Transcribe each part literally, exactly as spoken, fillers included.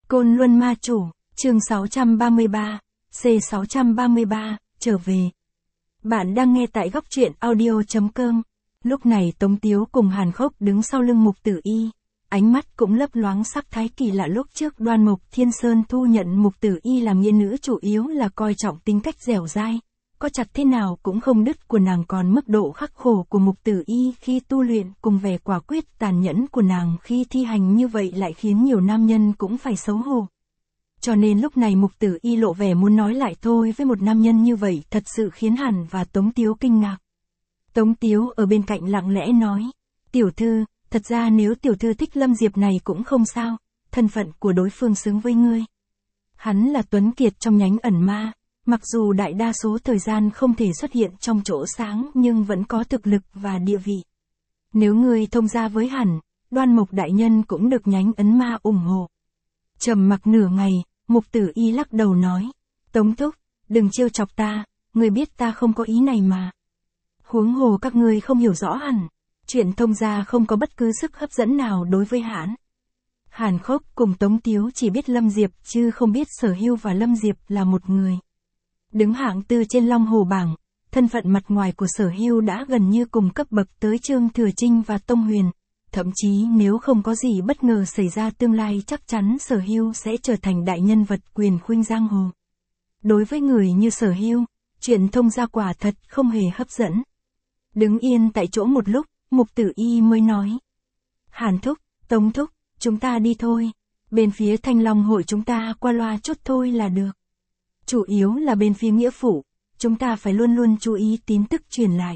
Côn Luân Ma Chủ, chương sáu trăm ba mươi ba, C sáu trăm ba mươi ba, trở về. Bạn đang nghe tại góc truyện audio chấm com. Lúc này Tống Tiếu cùng Hàn Khốc đứng sau lưng Mục Tử Y, ánh mắt cũng lấp loáng sắc thái kỳ lạ. Lúc trước Đoan Mục Thiên Sơn thu nhận Mục Tử Y làm nghĩa nữ chủ yếu là coi trọng tính cách dẻo dai, có chặt thế nào cũng không đứt của nàng, còn mức độ khắc khổ của Mục Tử Y khi tu luyện cùng vẻ quả quyết tàn nhẫn của nàng khi thi hành như vậy lại khiến nhiều nam nhân cũng phải xấu hổ. Cho nên lúc này Mục Tử Y lộ vẻ muốn nói lại thôi với một nam nhân như vậy thật sự khiến Hàn và Tống Tiếu kinh ngạc. Tống Tiếu ở bên cạnh lặng lẽ nói, tiểu thư, thật ra nếu tiểu thư thích Lâm Diệp này cũng không sao, thân phận của đối phương xứng với ngươi. Hắn là tuấn kiệt trong nhánh ẩn ma, mặc dù đại đa số thời gian không thể xuất hiện trong chỗ sáng nhưng vẫn có thực lực và địa vị. Nếu ngươi thông gia với hắn, Đoan Mục đại nhân cũng được nhánh ấn ma ủng hộ. Trầm mặc nửa ngày, Mục Tử Y lắc đầu nói, Tống thúc, đừng trêu chọc ta, ngươi biết ta không có ý này mà. Huống hồ các ngươi không hiểu rõ hẳn, chuyện thông gia không có bất cứ sức hấp dẫn nào đối với hắn. Hàn Khốc cùng Tống Tiếu chỉ biết Lâm Diệp chứ không biết Sở Hưu và Lâm Diệp là một người. Đứng hạng tư trên Long Hồ bảng, thân phận mặt ngoài của Sở Hưu đã gần như cùng cấp bậc tới Trương Thừa Trinh và Tông Huyền. Thậm chí nếu không có gì bất ngờ xảy ra tương lai chắc chắn Sở Hưu sẽ trở thành đại nhân vật quyền khuynh giang hồ. Đối với người như Sở Hưu, chuyện thông gia quả thật không hề hấp dẫn. Đứng yên tại chỗ một lúc, Mục Tử Y mới nói, Hàn thúc, Tống thúc, chúng ta đi thôi. Bên phía Thanh Long hội chúng ta qua loa chút thôi là được. Chủ yếu là bên phía nghĩa phụ, chúng ta phải luôn luôn chú ý tin tức truyền lại.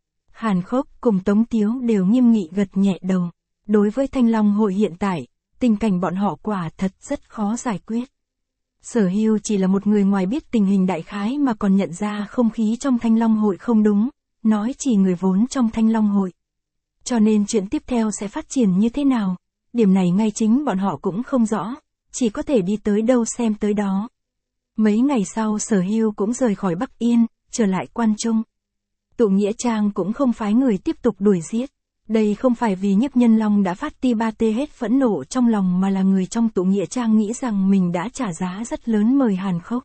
Hàn Khốc cùng Tống Tiếu đều nghiêm nghị gật nhẹ đầu. Đối với Thanh Long hội hiện tại, tình cảnh bọn họ quả thật rất khó giải quyết. Sở Hưu chỉ là một người ngoài biết tình hình đại khái mà còn nhận ra không khí trong Thanh Long hội không đúng, nói chỉ người vốn trong Thanh Long hội. Cho nên chuyện tiếp theo sẽ phát triển như thế nào, điểm này ngay chính bọn họ cũng không rõ, chỉ có thể đi tới đâu xem tới đó. Mấy ngày sau Sở Hưu cũng rời khỏi Bắc Yên, trở lại Quan Trung. Tụ Nghĩa Trang cũng không phái người tiếp tục đuổi giết. Đây không phải vì Nhiếp Nhân Long đã phát ti ba tê hết phẫn nộ trong lòng mà là người trong Tụ Nghĩa Trang nghĩ rằng mình đã trả giá rất lớn mời Hàn Khốc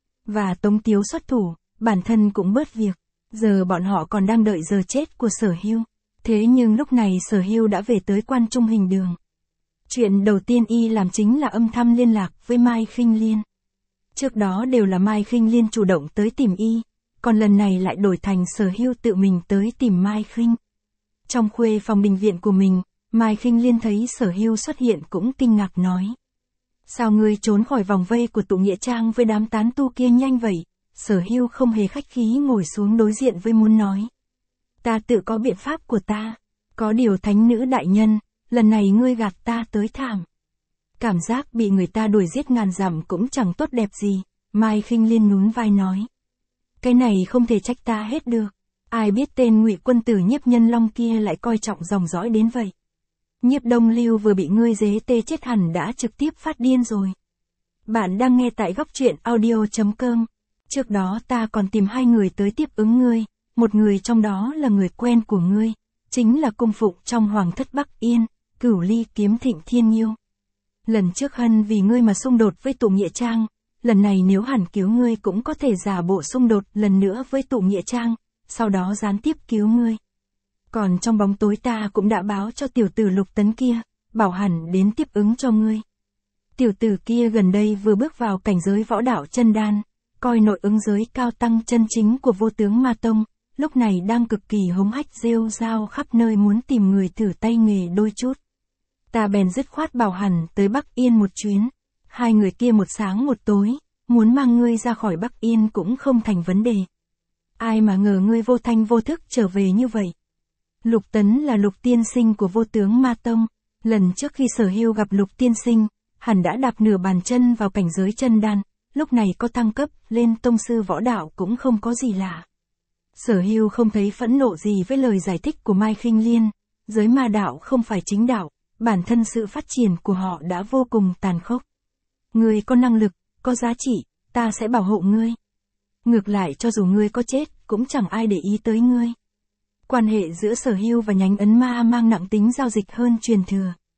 và Tống Tiếu xuất thủ, bản thân cũng bớt việc. Giờ bọn họ còn đang đợi giờ chết của Sở Hưu. Thế nhưng lúc này Sở Hưu đã về tới Quan Trung Hình Đường. Chuyện đầu tiên y làm chính là âm thầm liên lạc với Mai Khinh Liên. Trước đó đều là Mai Khinh Liên chủ động tới tìm y, còn lần này lại đổi thành Sở Hưu tự mình tới tìm Mai Khinh. Trong khuê phòng đình viện của mình, Mai Khinh Liên thấy Sở Hưu xuất hiện cũng kinh ngạc nói, sao ngươi trốn khỏi vòng vây của Tụ Nghĩa Trang với đám tán tu kia nhanh vậy? Sở Hưu không hề khách khí ngồi xuống đối diện với muốn nói, ta tự có biện pháp của ta, có điều thánh nữ đại nhân, lần này ngươi gạt ta tới thảm. Cảm giác bị người ta đuổi giết ngàn dặm cũng chẳng tốt đẹp gì. Mai Khinh Liên nhún vai nói, cái này không thể trách ta hết được. Ai biết tên Ngụy quân tử Nhiếp Nhân Long kia lại coi trọng dòng dõi đến vậy. Nhiếp Đông Lưu vừa bị ngươi dế tê chết hẳn đã trực tiếp phát điên rồi. Bạn đang nghe tại góc truyện audio chấm com. Trước đó ta còn tìm hai người tới tiếp ứng ngươi, một người trong đó là người quen của ngươi, chính là cung phụng trong Hoàng thất Bắc Yên, Cửu Ly Kiếm Thịnh Thiên Nhiêu. Lần trước Hân vì ngươi mà xung đột với Tụ Nghĩa Trang, lần này nếu hẳn cứu ngươi cũng có thể giả bộ xung đột lần nữa với Tụ Nghĩa Trang, sau đó gián tiếp cứu ngươi. Còn trong bóng tối ta cũng đã báo cho tiểu tử Lục Tấn kia, bảo hẳn đến tiếp ứng cho ngươi. Tiểu tử kia gần đây vừa bước vào cảnh giới võ đạo chân đan, coi nội ứng giới cao tăng chân chính của Vô Tướng Ma Tông, lúc này đang cực kỳ hống hách rêu rao khắp nơi muốn tìm người thử tay nghề đôi chút. Ta bèn dứt khoát bảo hẳn tới Bắc Yên một chuyến, hai người kia một sáng một tối, muốn mang ngươi ra khỏi Bắc Yên cũng không thành vấn đề. Ai mà ngờ ngươi vô thanh vô thức trở về như vậy. Lục Tấn là Lục tiên sinh của Vô Tướng Ma Tông, lần trước khi Sở Hưu gặp Lục tiên sinh, hẳn đã đạp nửa bàn chân vào cảnh giới chân đan, lúc này có thăng cấp lên tông sư võ đạo cũng không có gì lạ. Sở Hưu không thấy phẫn nộ gì với lời giải thích của Mai Khinh Liên, giới ma đạo không phải chính đạo, bản thân sự phát triển của họ đã vô cùng tàn khốc. Ngươi có năng lực, có giá trị, ta sẽ bảo hộ ngươi. Ngược lại cho dù ngươi có chết, cũng chẳng ai để ý tới ngươi. Quan hệ giữa Sở Hưu và nhánh ấn ma mang nặng tính giao dịch hơn truyền thừa.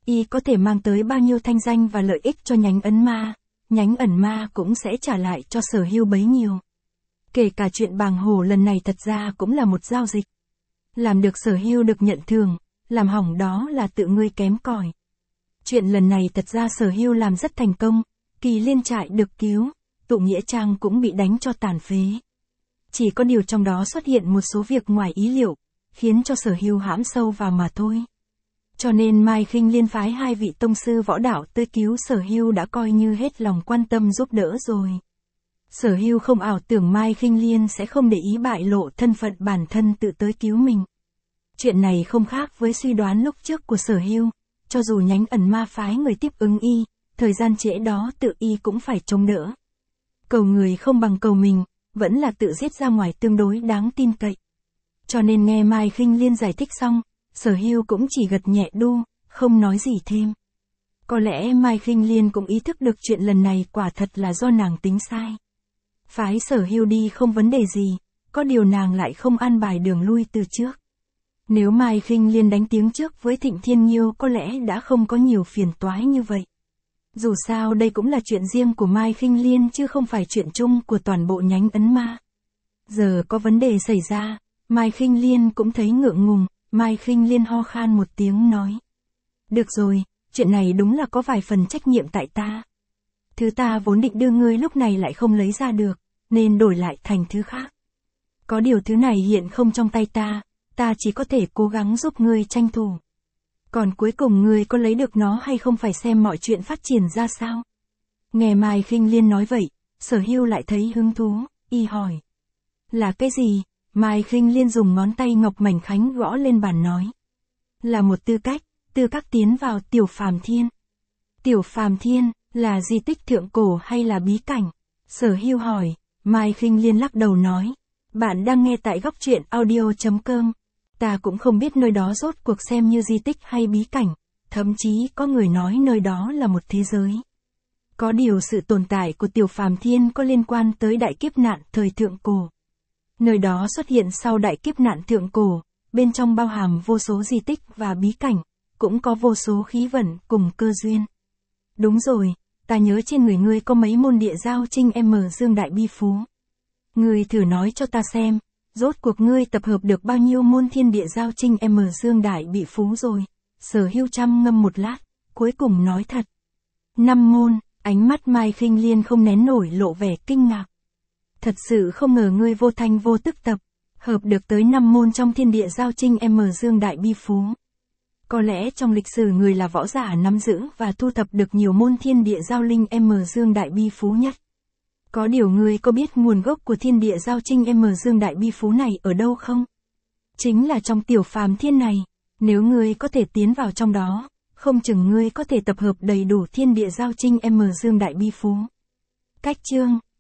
y có thể mang tới bao nhiêu thanh danh và lợi ích cho nhánh ấn ma, nhánh ẩn ma cũng sẽ trả lại cho Sở Hưu bấy nhiêu. Kể cả chuyện bàng hổ lần này thật ra cũng là một giao dịch. Làm được Sở Hưu được nhận thưởng, làm hỏng đó là tự ngươi kém cỏi. Chuyện lần này thật ra Sở Hưu làm rất thành công, Kỳ Liên trại được cứu, tụ nghĩa trang cũng bị đánh cho tàn phế. Chỉ có điều trong đó xuất hiện một số việc ngoài ý liệu, khiến cho Sở Hưu hãm sâu vào mà thôi. Cho nên Mai Khinh Liên phái hai vị tông sư võ đạo tới cứu Sở Hưu đã coi như hết lòng quan tâm giúp đỡ rồi. Sở Hưu không ảo tưởng Mai Khinh Liên sẽ không để ý bại lộ thân phận bản thân tự tới cứu mình. Chuyện này không khác với suy đoán lúc trước của Sở Hưu, cho dù nhánh ẩn ma phái người tiếp ứng y, thời gian trễ đó tự y cũng phải chống đỡ. Cầu người không bằng cầu mình, vẫn là tự giết ra ngoài tương đối đáng tin cậy. Cho nên nghe Mai Khinh Liên giải thích xong, Sở Hưu cũng chỉ gật nhẹ đu, không nói gì thêm. Có lẽ Mai Khinh Liên cũng ý thức được chuyện lần này quả thật là do nàng tính sai. Phái Sở Hưu đi không vấn đề gì, có điều nàng lại không an bài đường lui từ trước. Nếu Mai Khinh Liên đánh tiếng trước với Thịnh Thiên Nhiêu có lẽ đã không có nhiều phiền toái như vậy. Dù sao đây cũng là chuyện riêng của Mai Khinh Liên chứ không phải chuyện chung của toàn bộ nhánh ấn ma. Giờ có vấn đề xảy ra, Mai Khinh Liên cũng thấy ngượng ngùng, Mai Khinh Liên ho khan một tiếng nói. Được rồi, chuyện này đúng là có vài phần trách nhiệm tại ta. Thứ ta vốn định đưa ngươi lúc này lại không lấy ra được, nên đổi lại thành thứ khác. Có điều thứ này hiện không trong tay ta, ta chỉ có thể cố gắng giúp ngươi tranh thủ. Còn cuối cùng ngươi có lấy được nó hay không phải xem mọi chuyện phát triển ra sao. Nghe Mai Khinh Liên nói vậy, Sở Hưu lại thấy hứng thú, y hỏi. Là cái gì? Mai Khinh Liên dùng ngón tay ngọc mảnh khánh gõ lên bàn nói. Là một tư cách, tư cách tiến vào Tiểu Phàm Thiên. Tiểu Phàm Thiên, là di tích thượng cổ hay là bí cảnh? Sở Hưu hỏi, Mai Khinh Liên lắc đầu nói. Bạn đang nghe tại góc truyện audio chấm com. Ta cũng không biết nơi đó rốt cuộc xem như di tích hay bí cảnh, thậm chí có người nói nơi đó là một thế giới. Có điều sự tồn tại của Tiểu Phàm Thiên có liên quan tới đại kiếp nạn thời thượng cổ. Nơi đó xuất hiện sau đại kiếp nạn thượng cổ, bên trong bao hàm vô số di tích và bí cảnh, cũng có vô số khí vận cùng cơ duyên. Đúng rồi, ta nhớ trên người ngươi có mấy môn địa giao trinh M Dương Đại Bi Phú. Ngươi thử nói cho ta xem, rốt cuộc ngươi tập hợp được bao nhiêu môn thiên địa giao trinh M Dương Đại Bị Phú rồi. Sở Hưu chăm ngâm một lát, cuối cùng nói thật. Năm môn, ánh mắt Mai Khinh Liên không nén nổi lộ vẻ kinh ngạc. Thật sự không ngờ ngươi vô thanh vô tức tập, hợp được tới năm môn trong thiên địa giao trinh M Dương Đại Bi Phú. Có lẽ trong lịch sử người là võ giả nắm giữ và thu thập được nhiều môn thiên địa giao linh M Dương Đại Bi Phú nhất. Có điều ngươi có biết nguồn gốc của thiên địa giao trinh M Dương Đại Bi Phú này ở đâu không? Chính là trong Tiểu Phàm Thiên này, nếu ngươi có thể tiến vào trong đó, không chừng ngươi có thể tập hợp đầy đủ thiên địa giao trinh M Dương Đại Bi Phú. Cách chương